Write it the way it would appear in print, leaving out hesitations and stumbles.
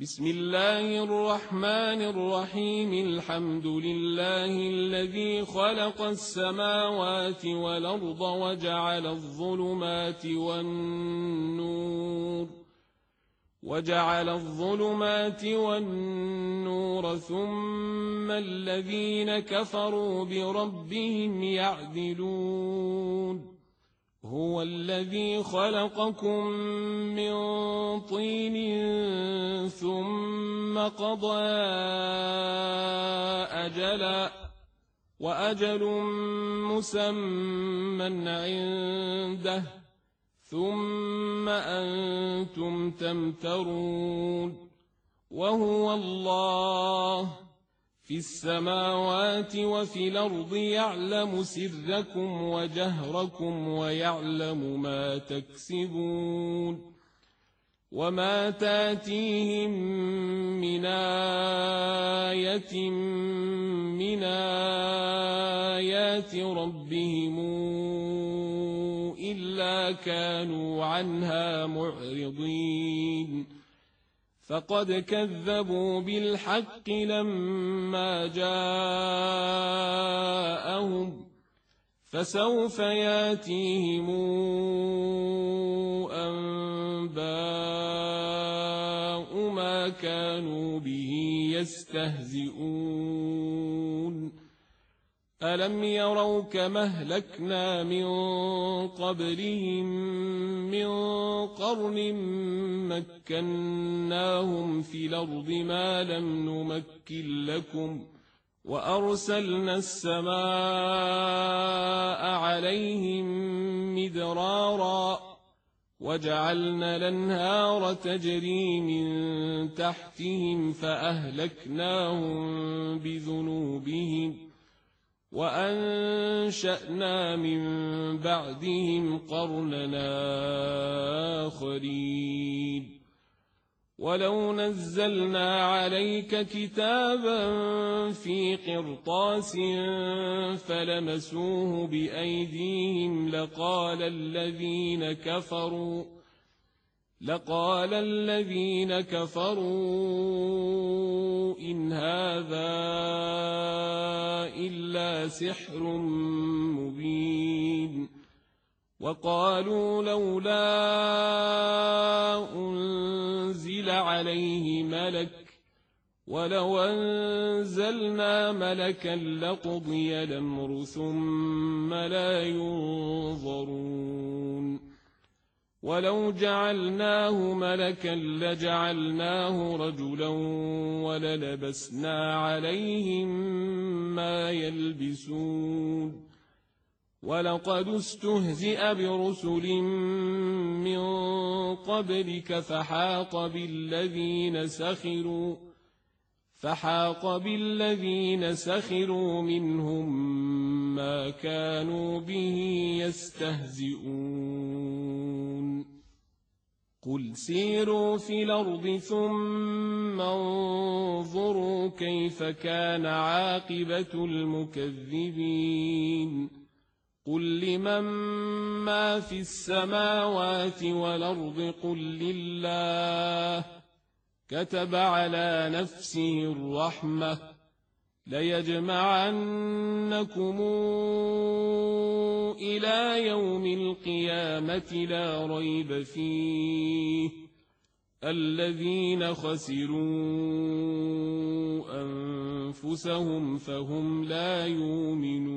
بسم الله الرحمن الرحيم. الحمد لله الذي خلق السماوات والأرض وجعل الظلمات والنور ثم الذين كفروا بربهم يعدلون. هو الذي خلقكم من طين ثم قضى أجلا وأجل مسمى عنده ثم أنتم تمترون. وهو الله في السماوات وفي الأرض يعلم سركم وجهركم ويعلم ما تكسبون. وما تاتيهم من آية من آيات ربهم إلا كانوا عنها معرضين. فقد كذبوا بالحق لما جاءهم فسوف ياتيهم أنباء ما كانوا به يستهزئون. ألم يروا كما أهلكنا من قبلهم من قرن مكناهم في الأرض ما لم نمكن لكم وأرسلنا السماء عليهم مدرارا وجعلنا الأنهار تجري من تحتهم فأهلكناهم بذنوبهم وأنشأنا من بعدهم قرننا آخرين. ولو نزلنا عليك كتابا في قرطاس فلمسوه بأيديهم لقال الذين كفروا إن هذا إلا سحر مبين. وقالوا لولا أنزل عليه ملك ولو أنزلنا ملكا لقضي الأمر ثم لا ينظرون. ولو جعلناه ملكا لجعلناه رجلا وللبسنا عليهم ما يلبسون. ولقد استهزئ برسل من قبلك فحاق بالذين سخروا منهم ما كانوا به يستهزئون. قل سيروا في الأرض ثم انظروا كيف كان عاقبة المكذبين. قل لمن ما في السماوات والأرض قل لله كتب على نفسه الرحمة ليجمعنكم إلى يوم القيامة لا ريب فيه الذين خسروا أنفسهم فهم لا يؤمنون.